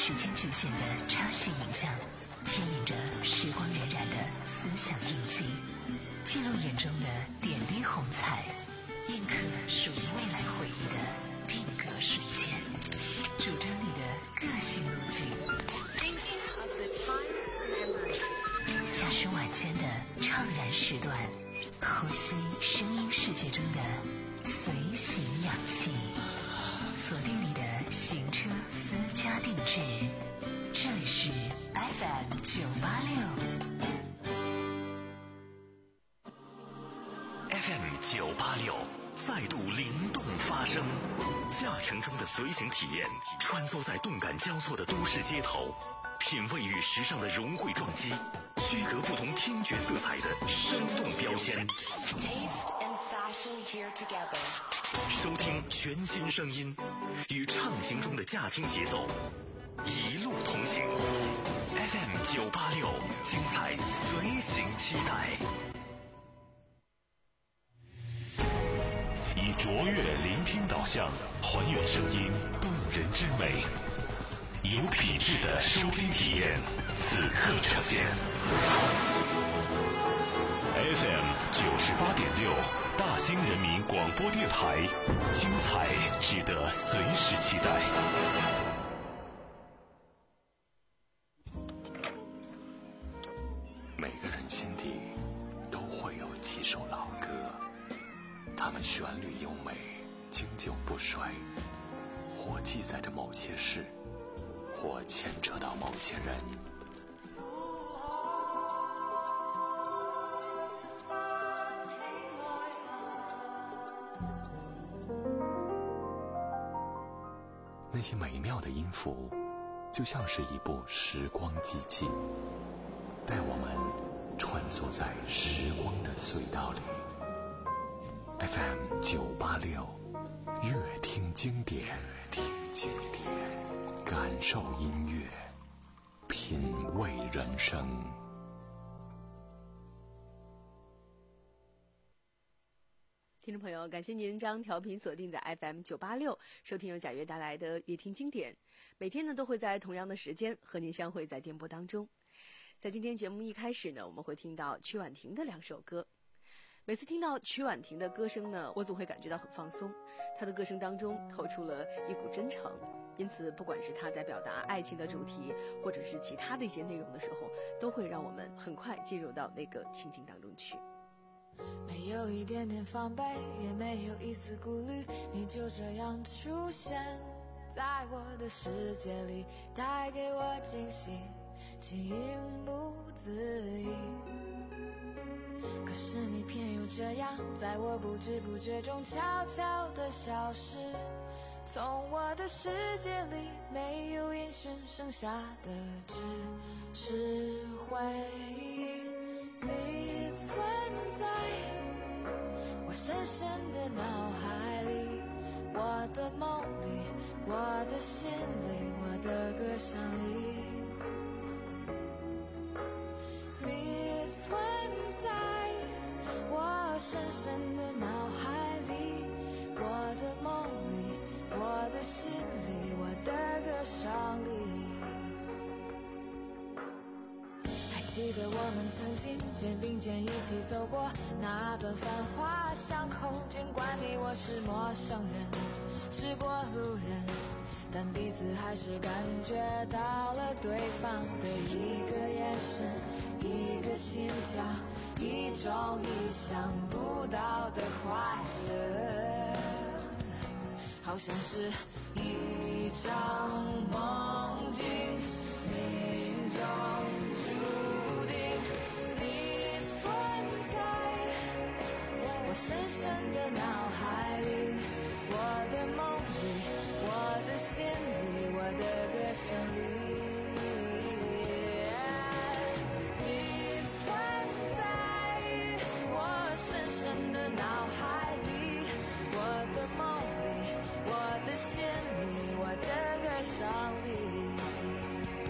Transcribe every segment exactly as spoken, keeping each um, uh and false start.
时间局限的插叙影像，牵引着时光荏苒的思想印记，记录眼中的点滴红彩，印刻属于未来回忆的定格瞬间，主张你的个性路径。驾驶晚间的怅然时段，呼吸声音世界中的随行氧气，锁定你的行车私家定制，这里是 F M 九八六。 F M 九八六再度灵动发声，驾乘中的随行体验，穿梭在动感交错的都市街头，品味与时尚的融汇撞击，区隔不同听觉色彩的生动标签。收听全新声音，与畅行中的驾听节奏，一路同行。F M 九八六，精彩随行期待。 以卓越聆听导向，还原声音动人之美，有品质的收听体验，此刻呈现。F M 九十八点六，大兴人民广播电台，精彩值得随时期待。 每个人心底都会有几首老歌，它们旋律优美，经久不衰，或记载着某些事，或牵扯到某些人。那些美妙的音符，就像是一部时光机器，带我们穿梭在时光的隧道里。F M 九八六，乐听经典，乐听经典，感受音乐，品味人生。 听众朋友，感谢您将调频锁定在 F M 九八六，收听由贾悦带来的乐听经典。每天呢都会在同样的时间和您相会在电波当中。在今天节目一开始呢，我们会听到曲婉婷的两首歌。每次听到曲婉婷的歌声呢，我总会感觉到很放松。她的歌声当中透出了一股真诚，因此不管是她在表达爱情的主题，或者是其他的一些内容的时候，都会让我们很快进入到那个情景当中去。 没有一点点防备，也没有一丝顾虑，你就这样出现在我的世界里，带给我惊喜，情不自已。可是你偏又这样，在我不知不觉中悄悄地消失，从我的世界里没有音讯，剩下的只是回忆。你存在我深深的脑海里，我的梦里，我的心里，我的歌声里。你存在我深深的脑海里，我的梦里，我的心里，我的歌声里。记得我们曾经肩并肩一起走过那段繁华巷口，尽管你我是陌生人，是过路人，但彼此还是感觉到了对方的一个眼神，一个心跳，一种意想不到的快乐，好像是一场梦境，命中注定。你存在我深深的脑海里，我的梦里，我的心里，我的歌声里。你存在我深深的脑海里，我的梦里，我的心里，我的歌声里。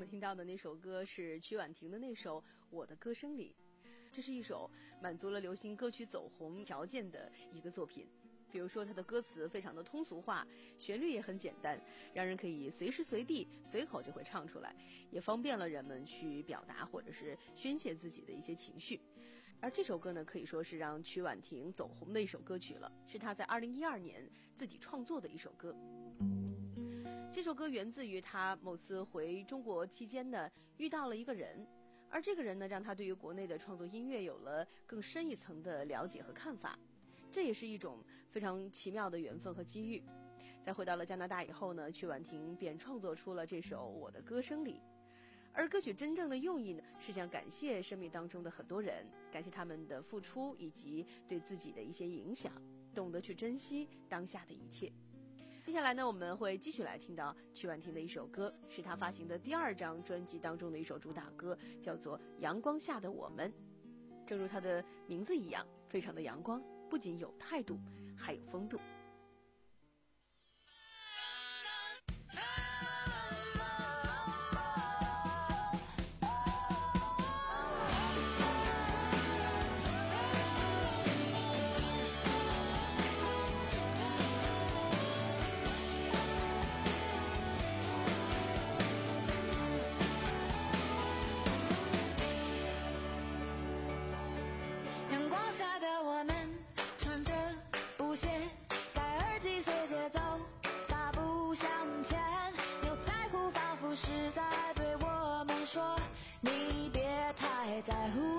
们听到的那首歌是曲婉婷的那首《我的歌声里》，这是一首满足了流行歌曲走红条件的一个作品。比如说它的歌词非常的通俗化，旋律也很简单，让人可以随时随地随口就会唱出来，也方便了人们去表达或者是宣泄自己的一些情绪。而这首歌呢，可以说是让曲婉婷走红的一首歌曲了，是她在二零一二年自己创作的一首歌。这首歌源自于她某次回中国期间呢，遇到了一个人，而这个人呢，让她对于国内的创作音乐有了更深一层的了解和看法。这也是一种非常奇妙的缘分和机遇。在回到了加拿大以后呢，曲婉婷便创作出了这首《我的歌声里》。而歌曲真正的用意呢，是想感谢生命当中的很多人，感谢他们的付出以及对自己的一些影响，懂得去珍惜当下的一切。接下来呢，我们会继续来听到曲婉婷的一首歌，是她发行的第二张专辑当中的一首主打歌，叫做《阳光下的我们》。正如它的名字一样，非常的阳光，不仅有态度，还有风度。 阳光下的我们穿着布鞋，戴耳机随节奏大步向前，牛仔裤仿佛是在对我们说，你别太在乎。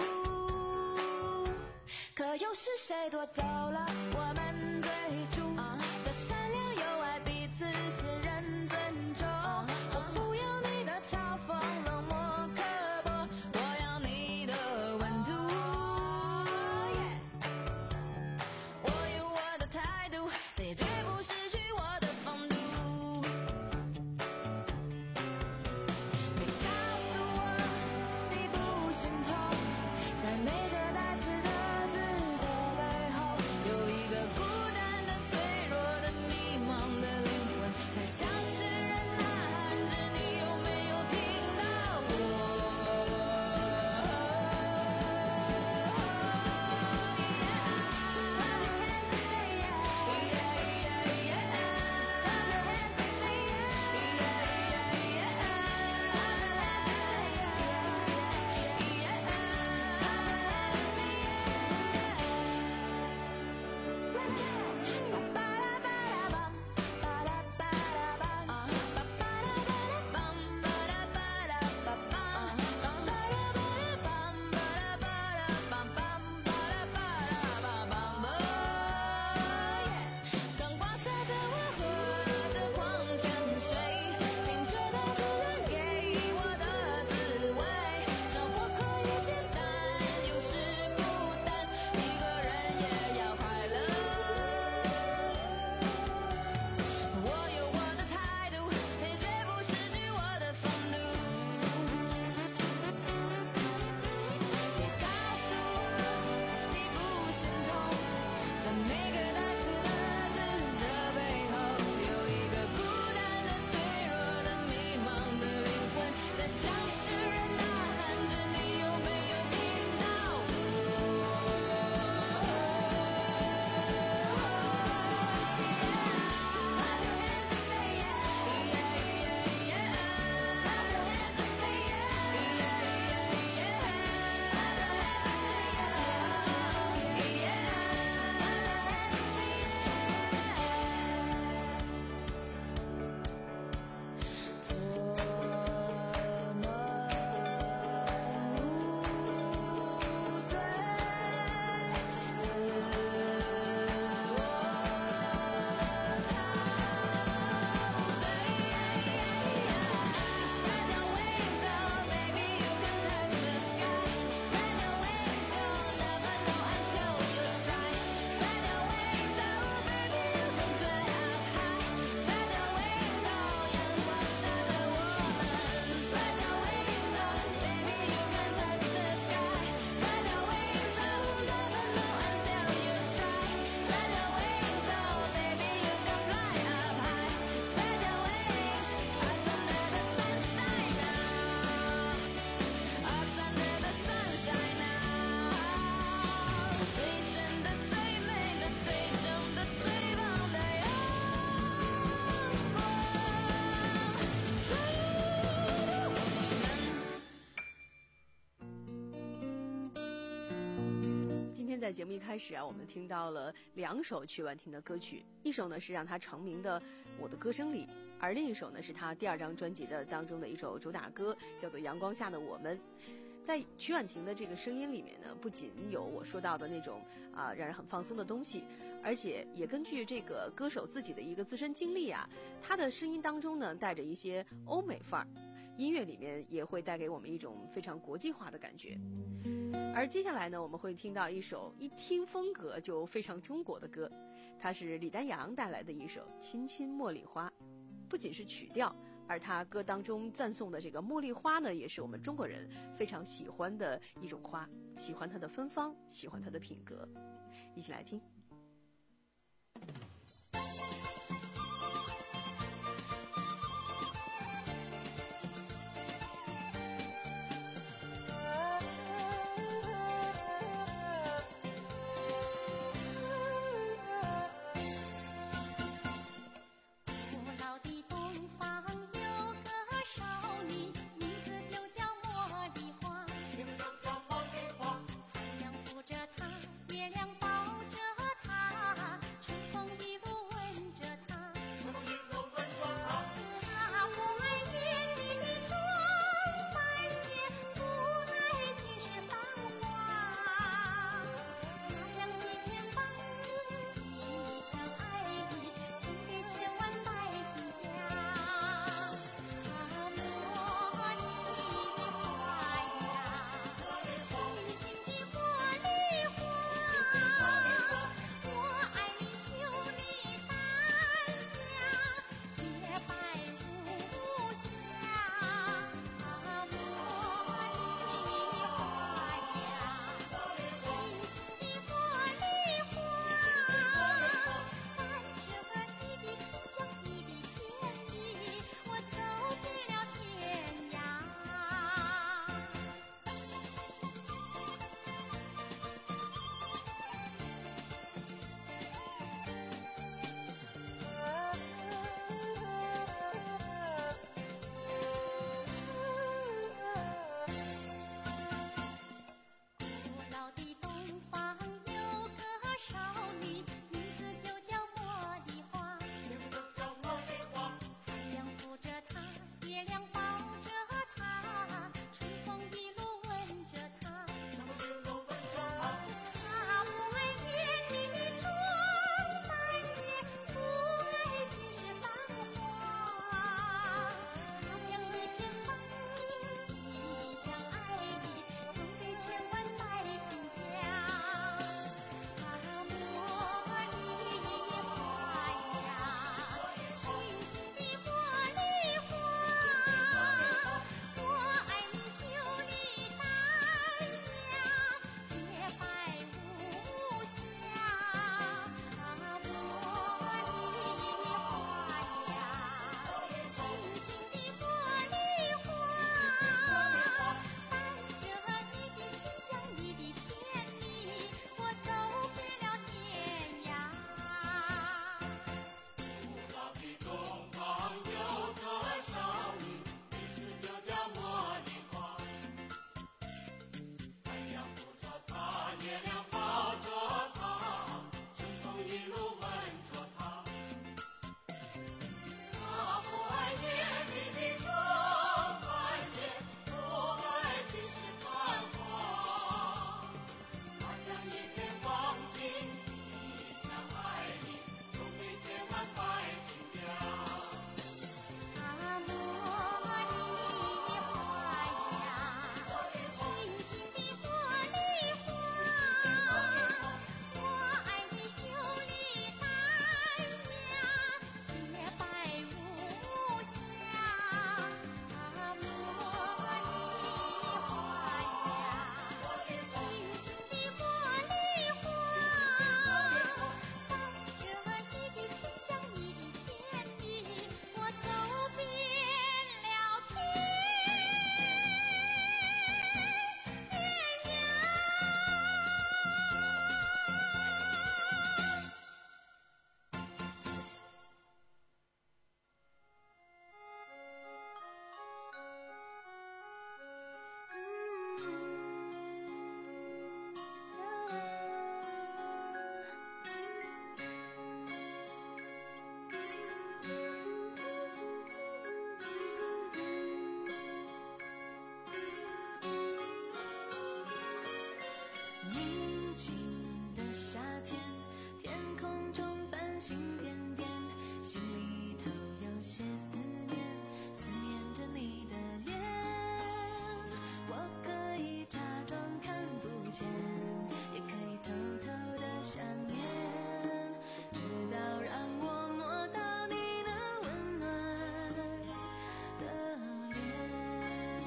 可又是谁夺走了我们最初的善良友爱，彼此信任尊重。我不要你的嘲讽冷漠刻薄，我要你的温度。我有我的态度，但也绝不失去我的风度。别告诉我你不心痛，在每个带刺的字的背后，有一个孤天在节目一开始啊，我们听到了两首曲婉婷的歌曲，一首呢是让她成名的《我的歌声里》，而另一首呢是她第二张专辑的当中的一首主打歌，叫做《阳光下的我们》。在曲婉婷的这个声音里面呢，不仅有我说到的那种啊、呃、让人很放松的东西，而且也根据这个歌手自己的一个自身经历啊，她的声音当中呢带着一些欧美范儿，音乐里面也会带给我们一种非常国际化的感觉。而接下来呢，我们会听到一首一听风格就非常中国的歌，它是李丹阳带来的一首《亲亲茉莉花》。不仅是曲调，而他歌当中赞颂的这个茉莉花呢，也是我们中国人非常喜欢的一种花，喜欢它的芬芳，喜欢它的品格。一起来听。 月亮抱着宁静的夏天，天空中繁星点点，心里头有些思念，思念着你的脸。我可以假装看不见，也可以偷偷的想念，直到让我摸到你那温暖的脸。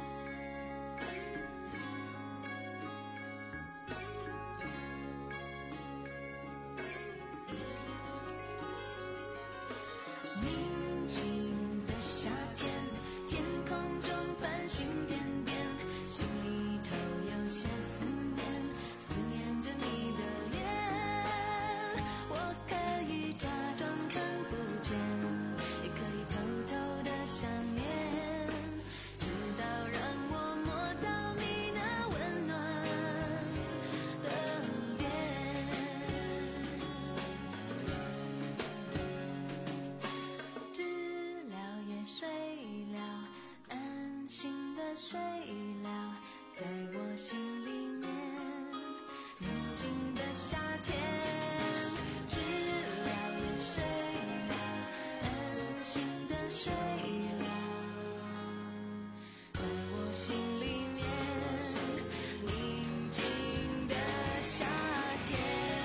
宁静的夏天，天空中繁星点点，心里头有些思念，思念着你的脸。我可以假装看不见，也可以偷偷的想念，直到让我摸到你那温暖的脸。知了也睡了，安心的睡了，在我心里面。宁静的夏天，知了也睡了，安心的睡了，在我心里面。宁静的夏天。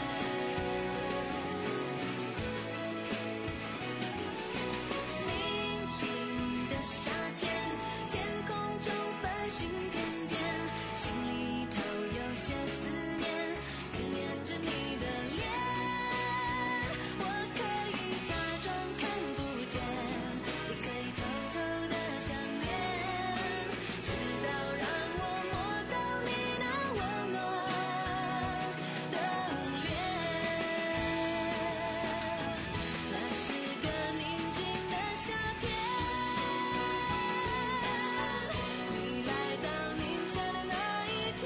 宁静的夏天，天空中繁星点点，心里头有些思念，思念着你的脸。我可以假装看不见，也可以偷偷的想念，直到让我摸到你那温暖的脸。那是个宁静的夏天，你来到宁夏的那一天。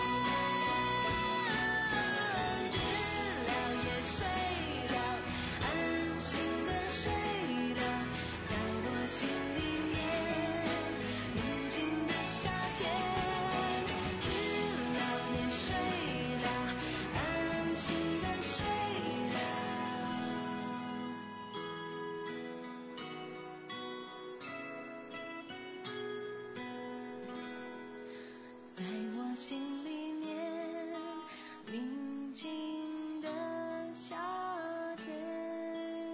知了也睡了，安心的睡了，在我心里面。宁静的夏天，知了也睡了，安心的睡了，在我心里面。宁静的夏天。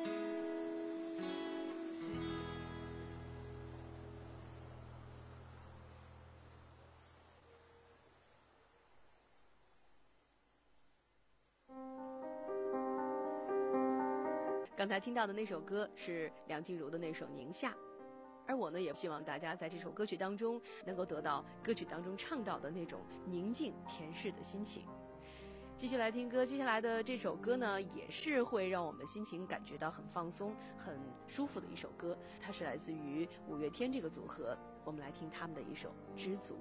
刚才听到的那首歌是梁静茹的那首《宁夏》，而我呢，也希望大家在这首歌曲当中能够得到歌曲当中唱到的那种宁静恬适的心情。继续来听歌，接下来的这首歌呢，也是会让我们的心情感觉到很放松、很舒服的一首歌。它是来自于五月天这个组合，我们来听他们的一首《知足》。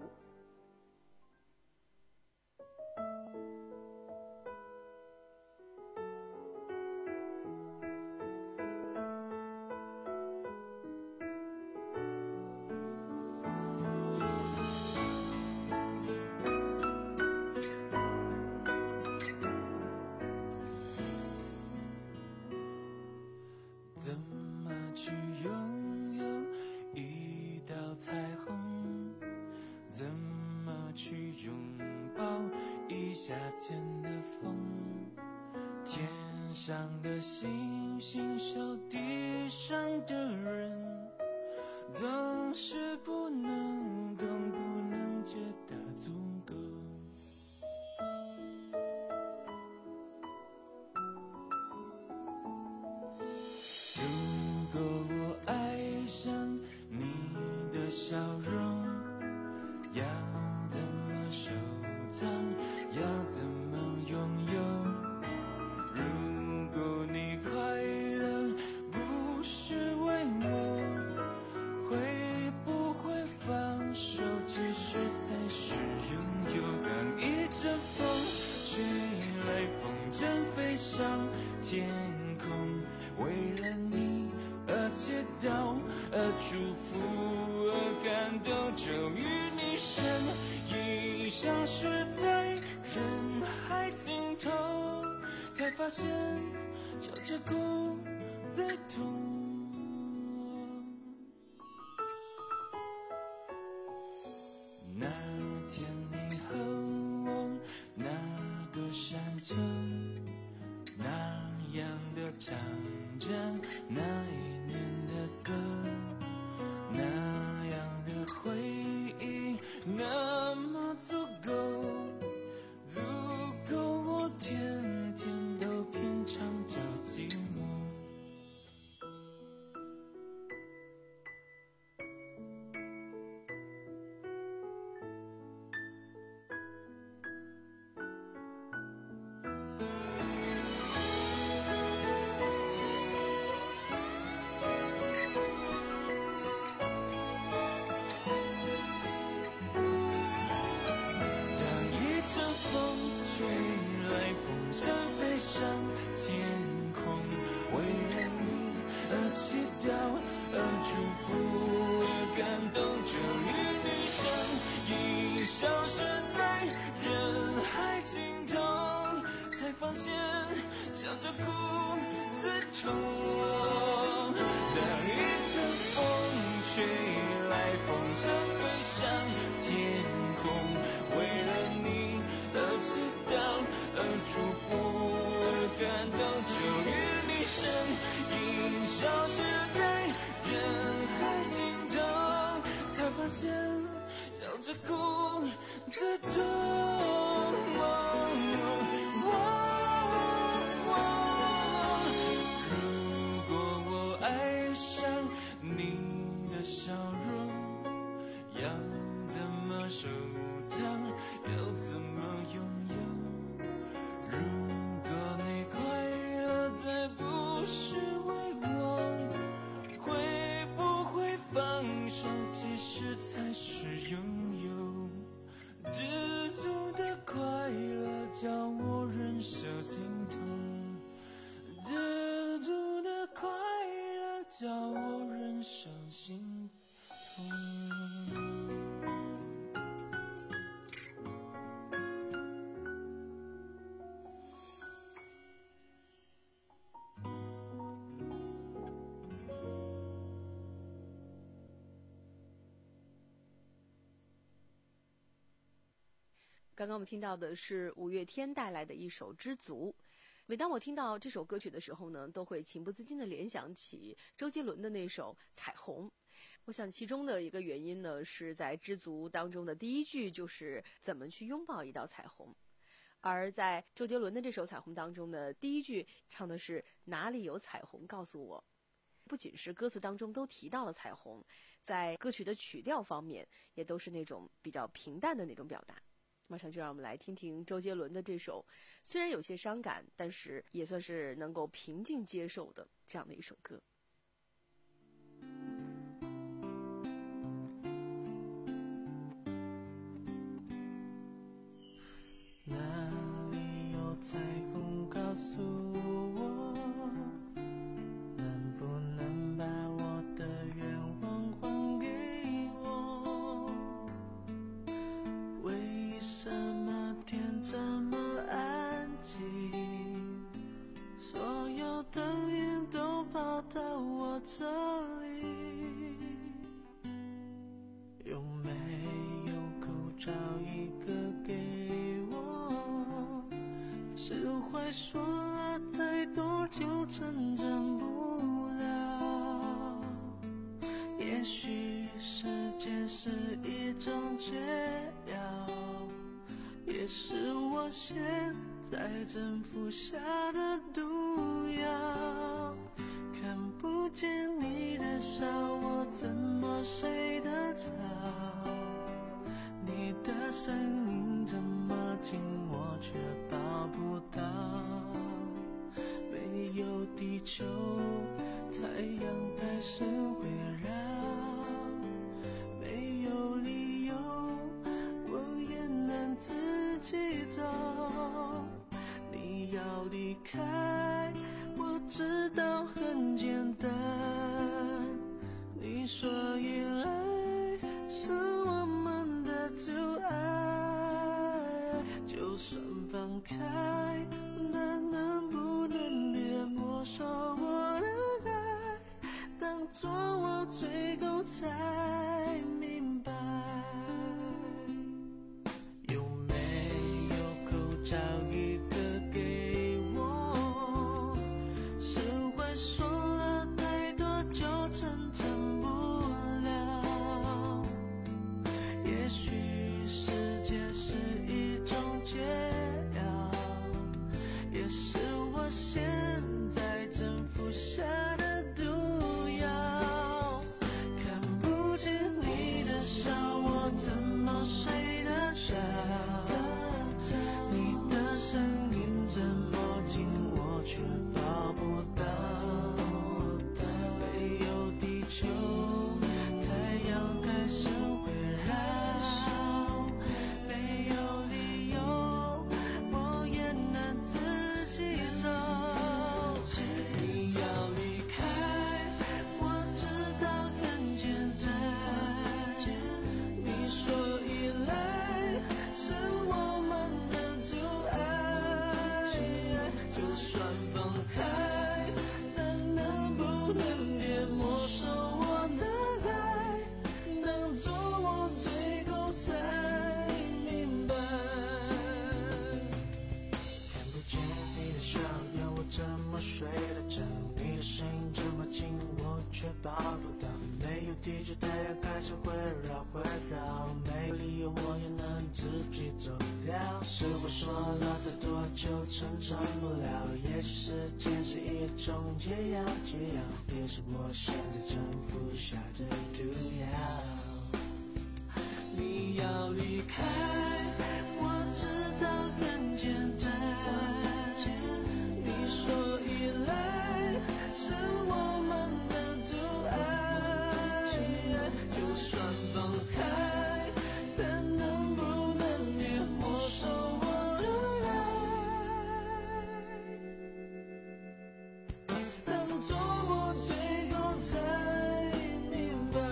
怎么去拥有一道彩虹？怎么去拥抱一夏天的风？天上的星星手地上的人，总是不能懂，不能觉得足够。如果我爱上你的笑容，要怎么收藏，要怎么拥有？如果你快乐不是为我，会不会放手，其实才是拥有？当一阵风吹来，风筝飞上天空，为了你而祈祷，而祝福，而感动，就与你身一你消失在人海尽头，才发现笑着哭最痛。那天你和我那个山村，那样的唱着那一年的歌，那样的回忆那么足够，足够我天天都品尝着寂寞。发现笑着哭最痛。当一阵风吹来，风筝飞上天空，为了你而祈祷，而祝福，而感动，终于你身影消失在人海尽头，才发现笑着哭最痛。笑容要怎么收藏，要怎么拥有？如果你快乐再不是为我，会不会放手其实才是拥有？知足的快乐叫我忍受心痛，知足的快乐叫我忍受心痛。 刚刚我们听到的是五月天带来的一首《知足》。每当我听到这首歌曲的时候呢，都会情不自禁地联想起周杰伦的那首《彩虹》。我想其中的一个原因呢，是在《知足》当中的第一句就是怎么去拥抱一道彩虹，而在周杰伦的这首《彩虹》当中呢，第一句唱的是哪里有彩虹告诉我。不仅是歌词当中都提到了彩虹，在歌曲的曲调方面也都是那种比较平淡的那种表达。马上就让我们来听听周杰伦的这首虽然有些伤感，但是也算是能够平静接受的这样的一首歌。 哪里有彩虹告诉我，能不能把我的愿望还给我？为什么天这么安静，所有灯影都跑到我这里？有没有口罩一个给我？是会说了太多就成真不了？也许时间是一种解药，也是我现在正服下的毒药。看不见你的笑，我怎么睡得着？你的声音这么近，我却抱不到。没有地球，太阳还是围绕。没有理由，我也能自己走。你要离开，我知道很简单。你说依赖是我们的阻碍， 就算放开，但能不能别没收我的爱，当作我最后才明白。有没有口罩一个给我？是会说了太多就成真不了。也许时间是一种解药，也是我现在正服下的毒药。看不见你的笑，我怎么睡得着？你的声音这么近，我却抱不到。没有地球，太阳开始围绕。没有理由，我也能自己走。你要离开，我知道很简单。你说依赖是我们的阻碍，就算放开，但能不能别没收我的爱，当作我最后才明白。看不见你的笑，要我怎么睡得着？你的声音这么近，我却抱不到。没有地球，太阳开始围绕围绕。没有理由，我也能自己走掉。是我说了太多就成真不了。也许时间是一种解药，解药也是我现在正服下的毒药。你要离开，我知道很简单。你说依赖是我们的阻碍，就算放开，但能不能别没收我的爱，当作我最后才明白。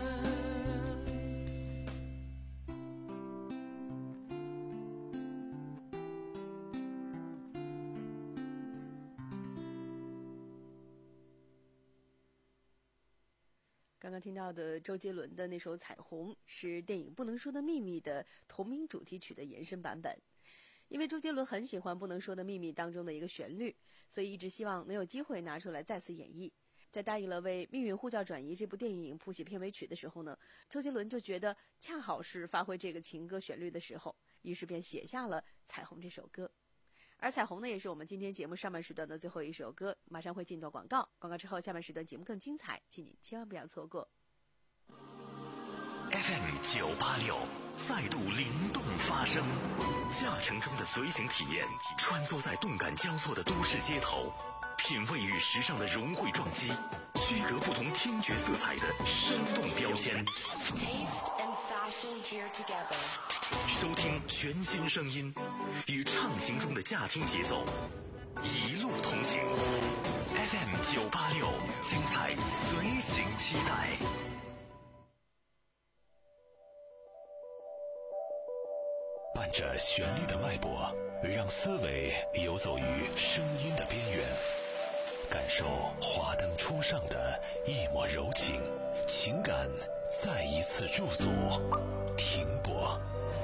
刚刚听到的周杰伦的那首《彩虹》是电影《不能说的秘密》的同名主题曲的延伸版本。因为周杰伦很喜欢《不能说的秘密》当中的一个旋律，所以一直希望能有机会拿出来再次演绎。在答应了为《命运呼叫转移》这部电影谱写片尾曲的时候呢，周杰伦就觉得恰好是发挥这个情歌旋律的时候，于是便写下了《彩虹》这首歌。而《彩虹》呢，也是我们今天节目上半时段的最后一首歌，马上会进到广告。广告之后，下半时段节目更精彩，请您千万不要错过。 F M 九八六再度灵动发声，驾乘中的随行体验，穿梭在动感交错的都市街头，品味与时尚的融汇撞击，区隔不同听觉色彩的生动标签。收听全新声音，与畅行中的驾听节奏，一路同行。F M 九八六，精彩随行期待。 伴着旋律的脉搏，让思维游走于声音的边缘，感受华灯初上的一抹柔情，情感再一次驻足停泊。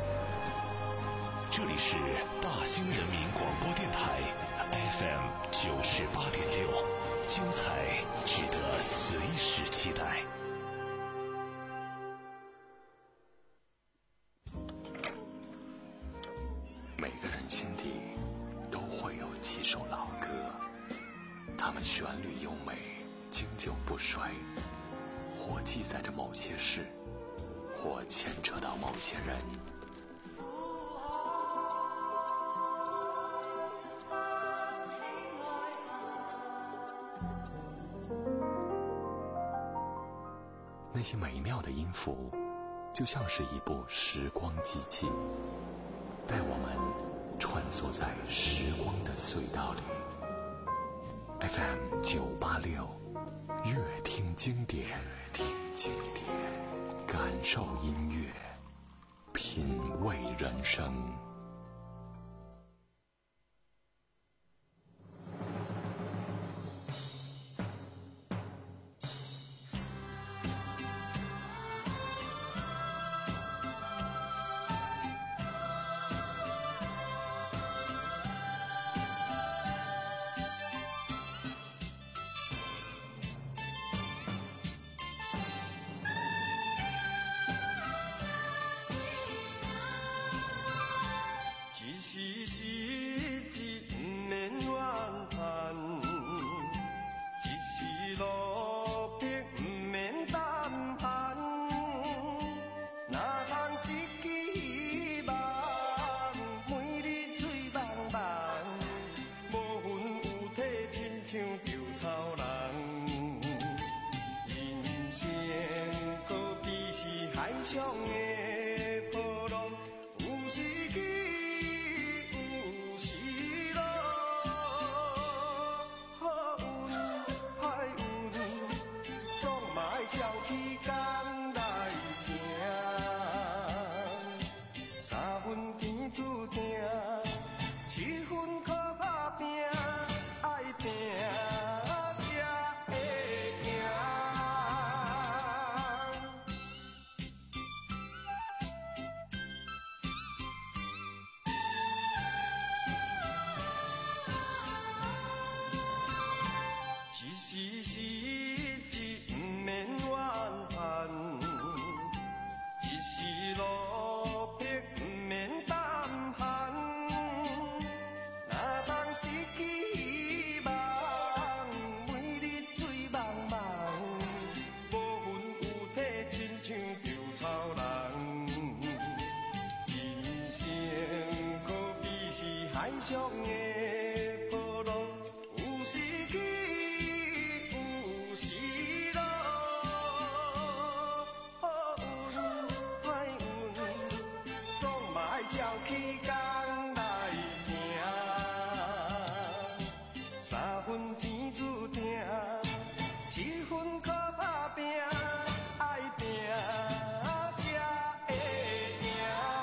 这里是大兴人民广播电台 F M 九十八点六，精彩值得随时期待。 每个人心底都会有几首老歌，它们旋律优美，经久不衰，或记载着某些事，或牵扯到某些人。那些美妙的音符，就像是一部时光机器，带我们穿梭在时光的隧道里。 F M 九八六，乐听经典，听经典，感受音乐，品味人生。 一时时节不免怨叹，一时路逼不免胆寒。哪通失去希望，每日醉茫茫，无魂有体，亲像稻草人。人生可比是海上的波浪，有时起。七分靠打拼，爱拼才会赢。一时时节不免怨叹，一时路逼不免胆寒。失去希望，每日醉茫茫，无魂有体，亲像稻草人。人生可比是海上的波浪，有时起，有时落，好运歹运，总嘛爱照起工来行。三分天注定，七分靠打拼，爱拼才会赢。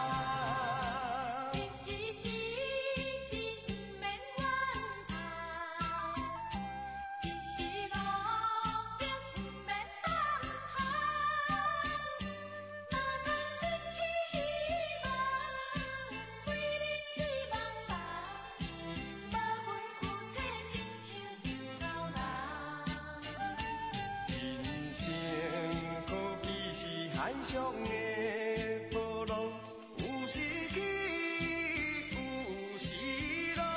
一时时节不免怨叹，一时路逼不免胆寒。哪通失去希望，每日醉茫茫，无魂有体，亲像稻草人。 人生可比是海上的波浪，有时起，有时落，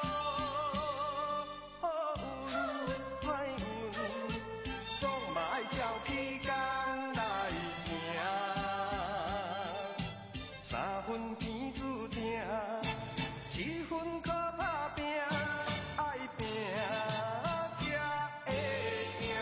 好运歹运，总嘛爱照起工来行。三分天注定，七分靠打拼，爱拼才会赢。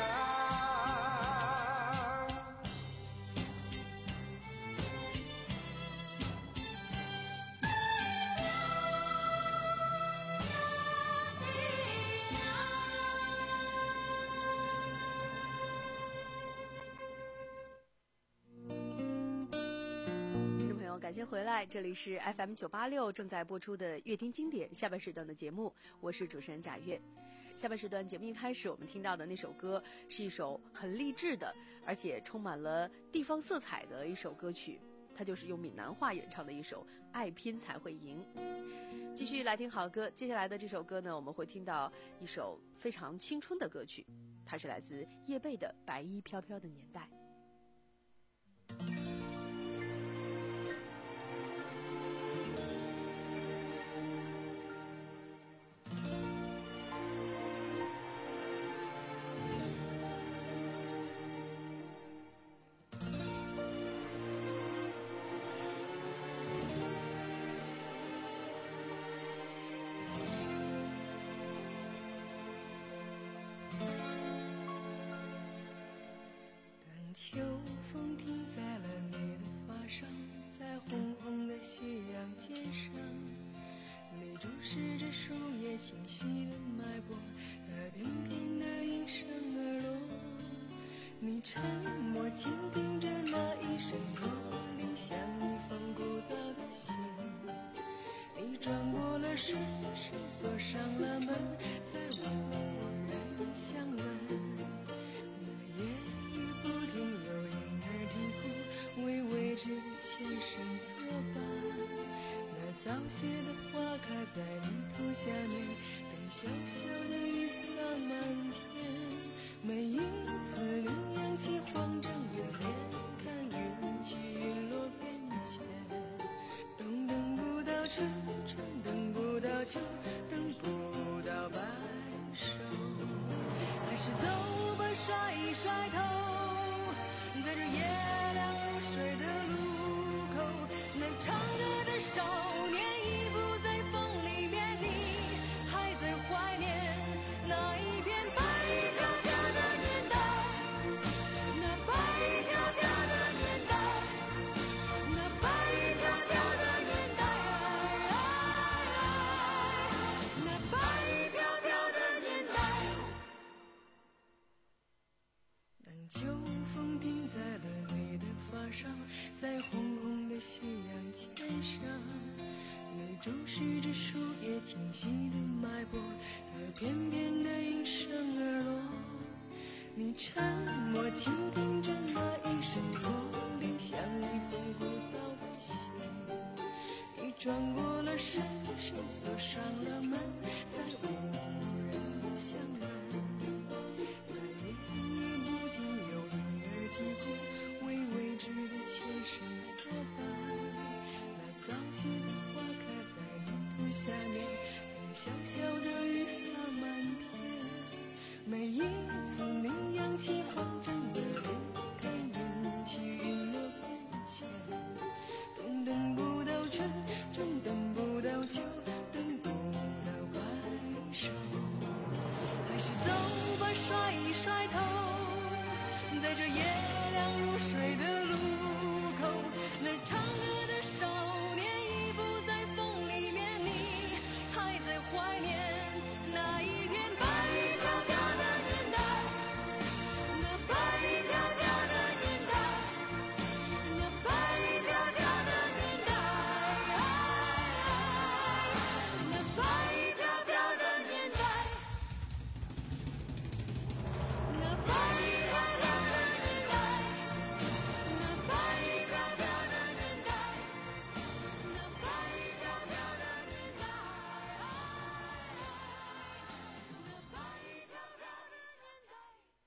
听众朋友，感谢回来，这里是 F M 九八六正在播出的乐听经典下半时段的节目，我是主持人贾月。下半时段节目一开始我们听到的那首歌是一首很励志的，而且充满了地方色彩的一首歌曲，它就是用闽南话演唱的一首《爱拼才会赢》。继续来听好歌，接下来的这首歌呢，我们会听到一首非常青春的歌曲，它是来自叶蓓的《白衣飘飘的年代》。 秋风停在了你的发上，在红红的夕阳肩上，你注视着树叶清晰的脉搏，它翩翩地应声而落。你沉默倾听着那一声驼铃，像一封古早的信。你转过了身，谁锁上了门，再无人相问。微微之前生作伴，那早谢的花开在泥土下面，被小小的雨洒满天。每一次你扬起慌张的脸，看云起云落变迁，都等不到春树叶清晰的脉搏，它翩翩地应声而落。你沉默倾听着那一声驼铃，像一封枯燥的信。你转过了身，手锁上了门，再无人相问。那夜夜不停有婴儿啼哭，为未知的前生作伴。那早谢的花开在泥土下面，等小小的雨洒满天。每一次你扬起慌张的脸，看运气陨落变迁。冬等不到春，春等不到秋，等不到白首。还是走吧，甩一甩头，在这夜凉如水的路口，那唱歌的少年已不在风里面，你还在怀念那一片白飘飘的年代，那白飘飘的年代，那白飘飘的年代，那白飘飘的年代，那白飘飘的年代，那白飘飘的年代，那白飘飘的年代，那白飘飘的年代。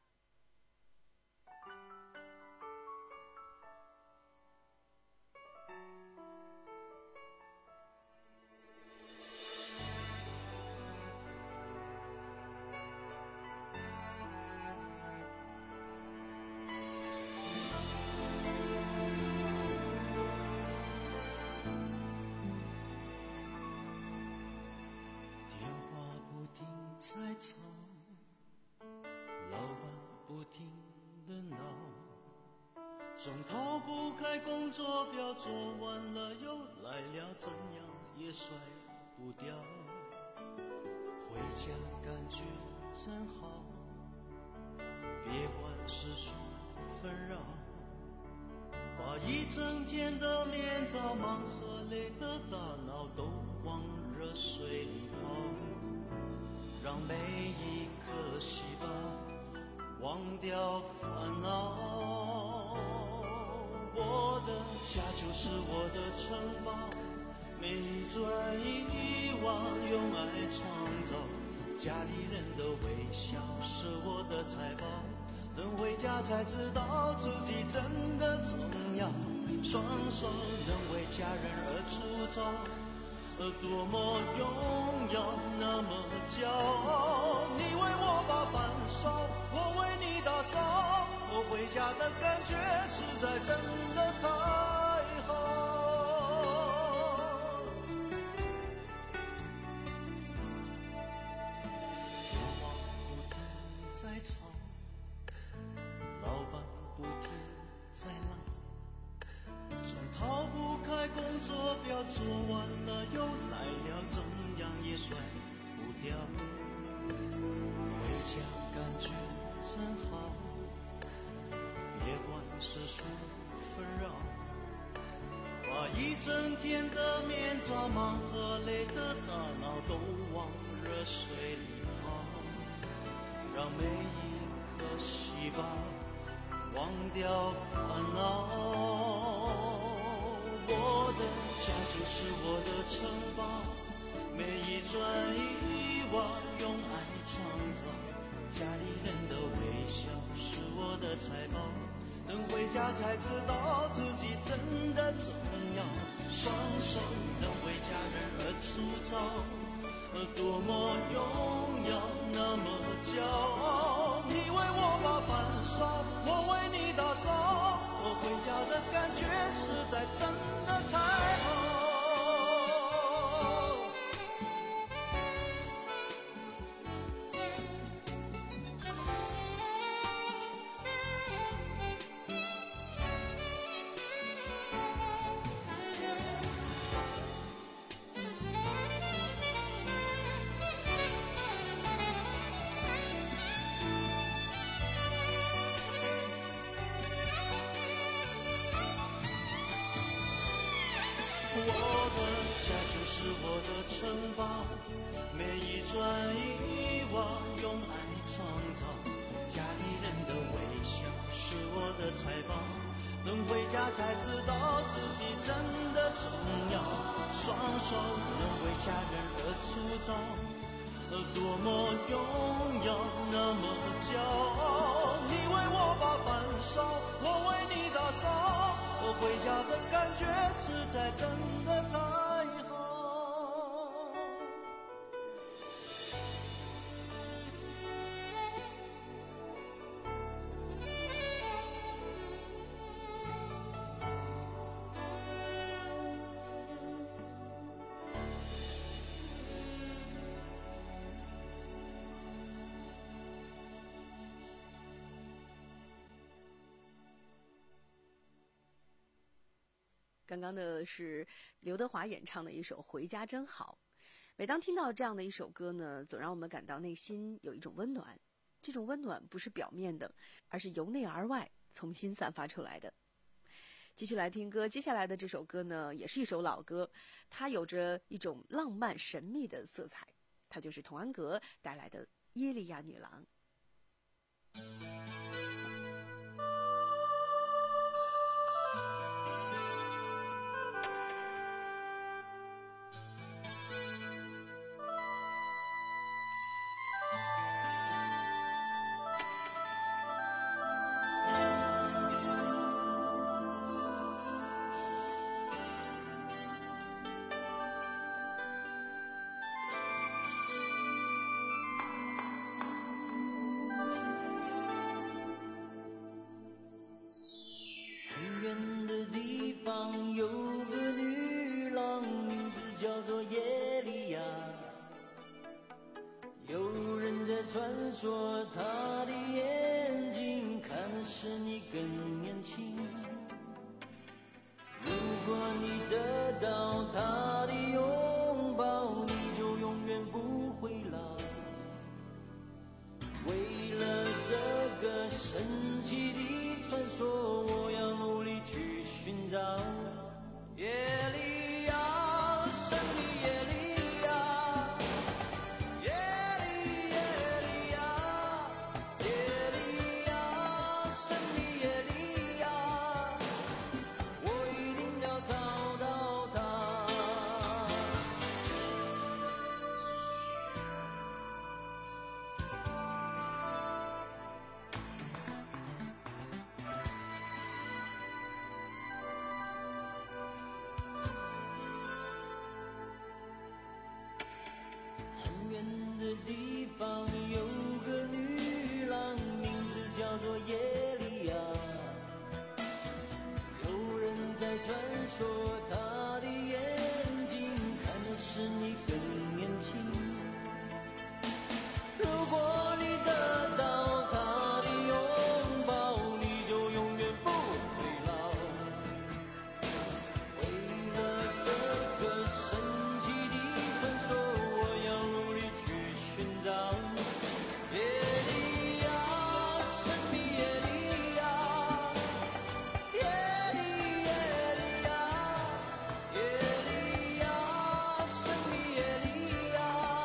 电话不停在吵，老板不停地闹，总逃不开工作表，做完了又来了，怎样也甩不掉。回家感觉真好，别管世俗纷扰，把一整天的面罩、忙和累的大脑都往热水里泡，让每一颗细胞忘掉烦恼。我的家就是我的城堡，每一砖一瓦用爱创造，家里人的微笑是我的财宝，等回家才知道自己真的重要，双手能为家人而出招，多么荣耀，那么骄傲。你为我把饭烧，我为你打扫，我回家的感觉实在真的太好。电话不停在吵，老板不停在闹，总逃不开工作表，做完了又来了，怎样也甩不掉。回家感觉真好，别管世俗纷扰，把一整天的面罩、忙和累的大脑都往热水里泡，让每一颗细胞忘掉烦恼。我的家就是我的城堡，每一砖一瓦用爱创造，家里人的微笑是我的财宝，等回家才知道自己真的重要，双手能为家人而出招，多么荣耀，那么骄傲。你为我把饭烧，我为你打扫，我回家的感觉实在真的太好。 是我的城堡，每一砖一瓦用爱创造，家里人的微笑是我的财宝，能回家才知道自己真的重要，双手能为家人而粗糙，多么荣耀，那么骄傲。你为我把饭烧，我为你打扫，回家的感觉实在真的太好。 刚刚的是刘德华演唱的一首《回家真好》。每当听到这样的一首歌呢，总让我们感到内心有一种温暖。这种温暖不是表面的，而是由内而外从心散发出来的。继续来听歌，接下来的这首歌呢，也是一首老歌，它有着一种浪漫神秘的色彩，它就是童安格带来的《耶利亚女郎》。 传说他的眼睛看的是你更年轻，如果你得到他的拥抱，你就永远不会老。为了这个神奇的传说，我要努力去寻找。耶利亚，神秘耶利亚，耶利耶利亚，耶利亚，神秘耶利亚，我一定要找到他。很远的地方有个女郎，名字叫做耶利亚。有人在传说她的眼睛看的是你更年轻，如果你得到她的拥抱，你就永远不会老。为了这个神奇的传说，我要努力去寻找。耶利亚，神秘耶利亚，耶利耶利亚，耶利亚，神秘耶利亚，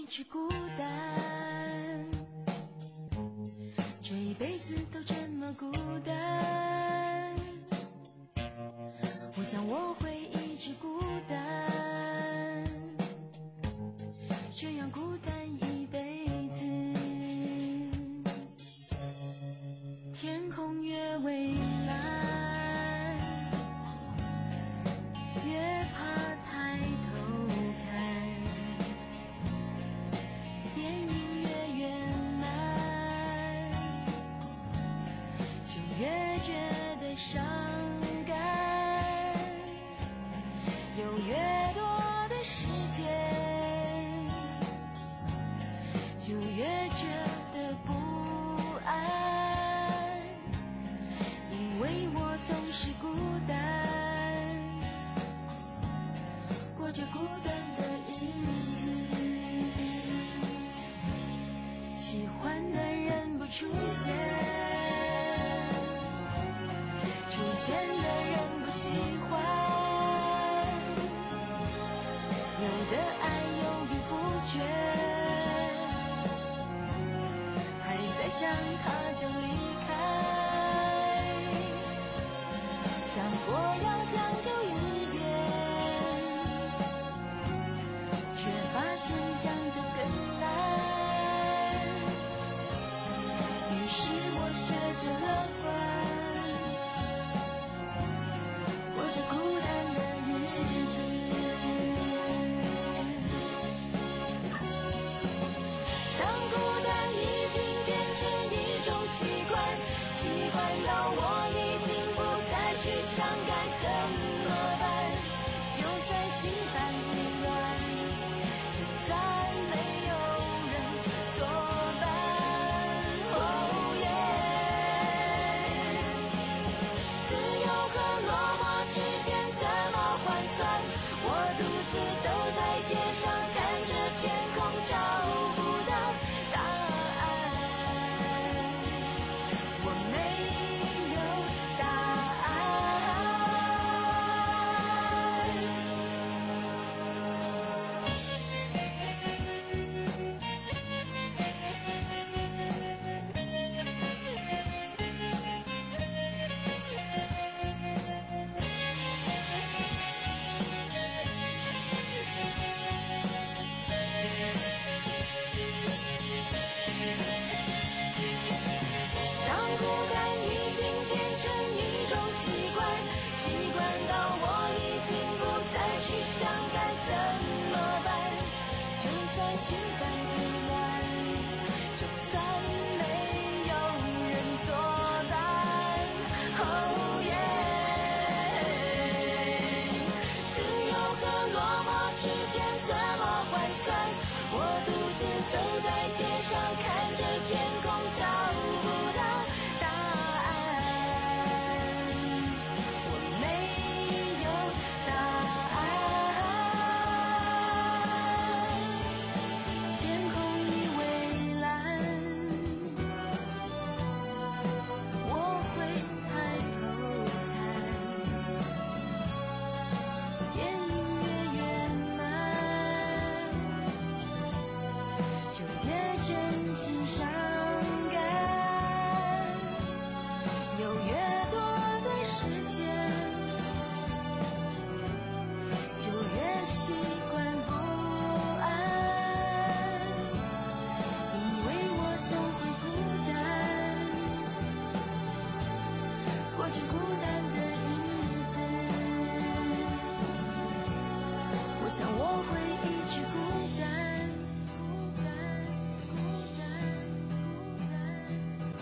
一直孤单，这一辈子都这么孤单。我想我会一直孤单，这样孤单一辈子。天空越蔚蓝，越怕抬头看，电影越圆满，就越觉得伤感。有越多的时间，就越觉得不安，因为我总是孤单，过着孤单的日子。喜欢的人不出现，出现的人不喜欢，有的爱犹豫不决，还在想他就离开，想过要将就一点，却发现将就更难。于是我学着乐观，过着孤单的日子。当孤单已经变成一种习惯，习惯到我已经不再去想该怎么办。就算心烦意乱，就算没有人作伴，哦耶！自由和落寞之间怎么换算？我独自走在街上，看着天空，找不到答案。我没有答案。当孤单已经变成一种习惯，习惯到我已经不再去想该怎么办。就算心烦意乱，就算没有人作伴，哦耶！自由和落寞之间怎么换算？我独自走在街上，看着天空，找不到答案。我没有答案。天空已蔚蓝，我会抬头看，电影越圆满，就越真心伤感。有越多的时间，就越习惯不安，因为我总会孤单，过着孤单的日子。我想我会一直孤单，孤单，孤单，孤单，孤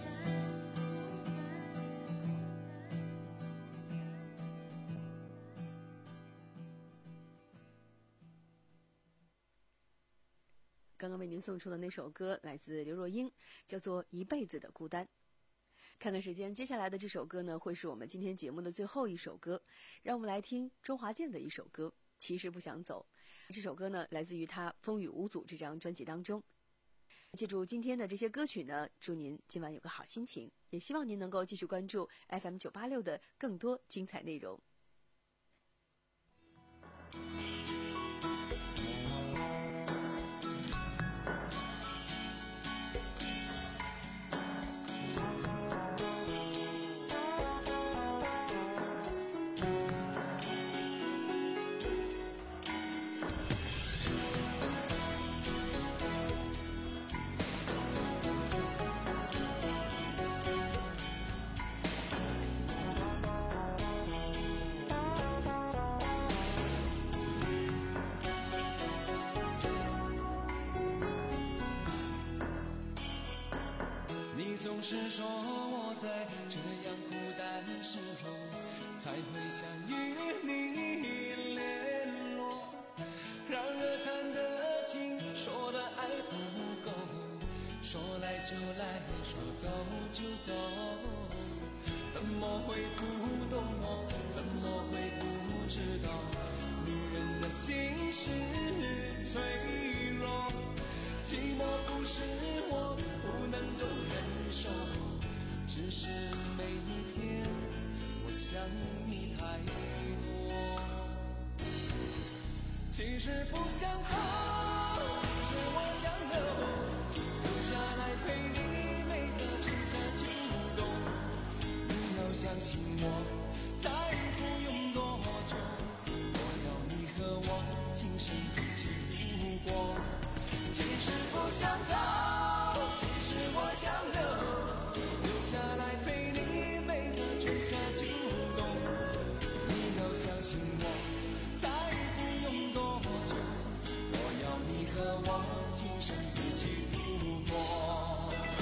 刚刚为您送出的那首歌来自刘若英，叫做《一辈子的孤单》。看看时间，接下来的这首歌呢，会是我们今天节目的最后一首歌。让我们来听周华健的一首歌《其实不想走》。这首歌呢，来自于他《风雨无阻》这张专辑当中。记住今天的这些歌曲呢，祝您今晚有个好心情，也希望您能够继续关注 F M 九八六的更多精彩内容。 是说我在这样孤单时候才会想与你联络，然而谈的情说的爱不够，说来就来，说走就走，怎么会不懂我，怎么会不知道女人的心是脆弱，寂寞不是我不能够忍受，只是每一天我想你太多。其实不想走，其实我想留，留下来陪你每个春夏秋冬。你要相信我，再不用多久，我要你和我今生一起度过。其实不想走，其实我想留，留下来陪你每个春夏秋冬。你要相信我，再不用多久，我要你和我今生一起度过。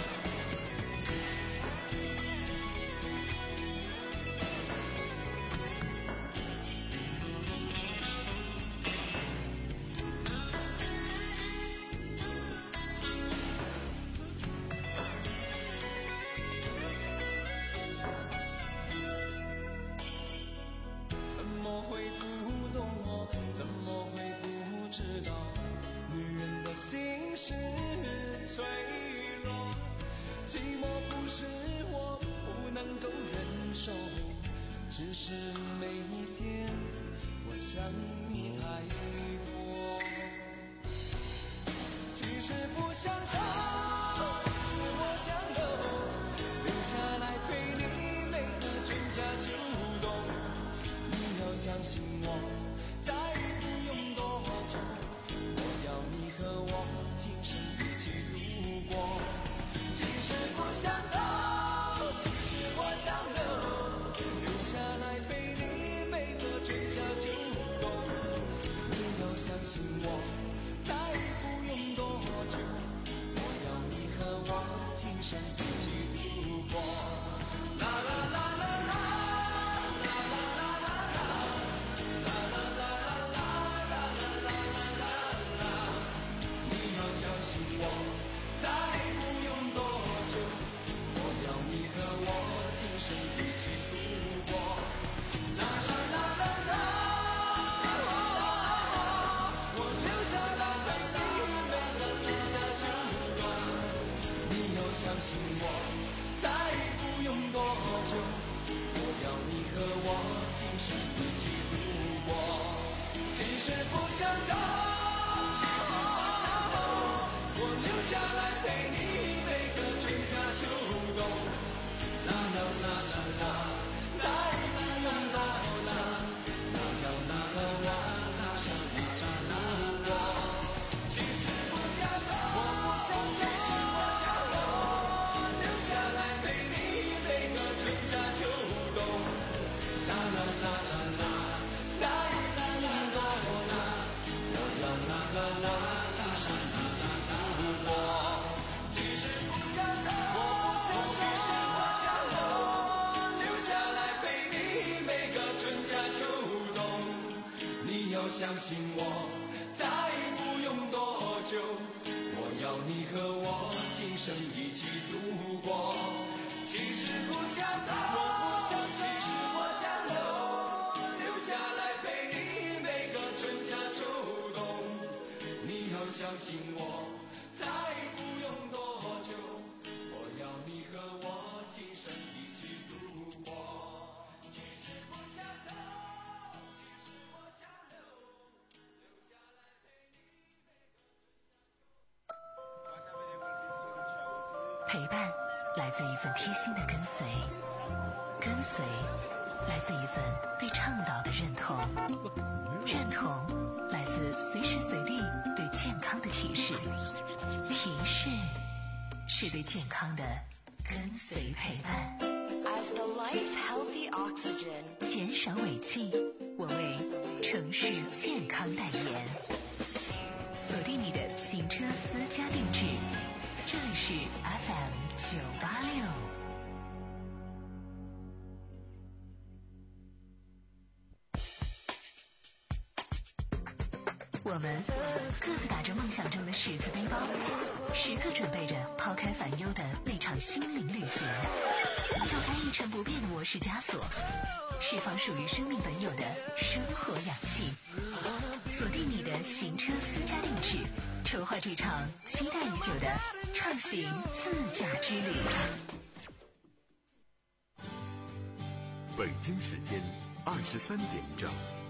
怎么会不懂我，怎么会不知道女人的心是脆弱，寂寞不是我不能够忍受，只是每一天我想你太多。其实不想走，其实我想留，留下来陪你每个春夏秋冬。你要相信我，再不用多久，我要你和我今生一起度过。其实不想走，其实我想留，留下来陪你每个春夏秋冬。你要相信我，再不用多久，我要你和我今生一起度过。啦啦啦啦啦。再不用多久，我要你和我今生一起度过。沙沙沙沙沙，我留下来陪你每个春夏秋冬。你要相信我，再不用多久，我要你和我今生一起度过。其实不想走，其实我想走，我留下来陪你每个春夏秋冬。啦啦沙沙啦，再不用多久，那要那和我擦上一场路过。其实不想走，我不想走，其实我想留，留下来陪你每个春夏秋冬。啦啦沙沙啦，再不用多久，我要那和我擦上一场路过。其实不想走，我不想走，其实我想留，留下来陪你每个春夏秋冬。你要相信我，再不用多久，我要你和我今生一起度过。其实不想走，我不想走，其实我想留，留下来陪你每个春夏秋冬。你要相信我，再不用多久，我要你和我今生一起度过。其实不想走，其实我想留，留下来陪你每个春夏秋冬。 陪伴来自一份贴心的跟随，跟随来自一份对倡导的认同，认同来自随时随地对健康的提示，提示是对健康的跟随陪伴。 As the life healthy oxygen， 减少尾气，我为城市健康代言。锁定你的行车私家定制， 这里是 F M 九八六。我们各自打着梦想中的十字背包，时刻准备着抛开烦忧的那场心灵旅行，撬开一成不变的模式枷锁，释放属于生命本有的生活氧气，锁定你的行车私家定制，筹划这场期待已久的畅行自驾之旅。 北京时间二十三点整。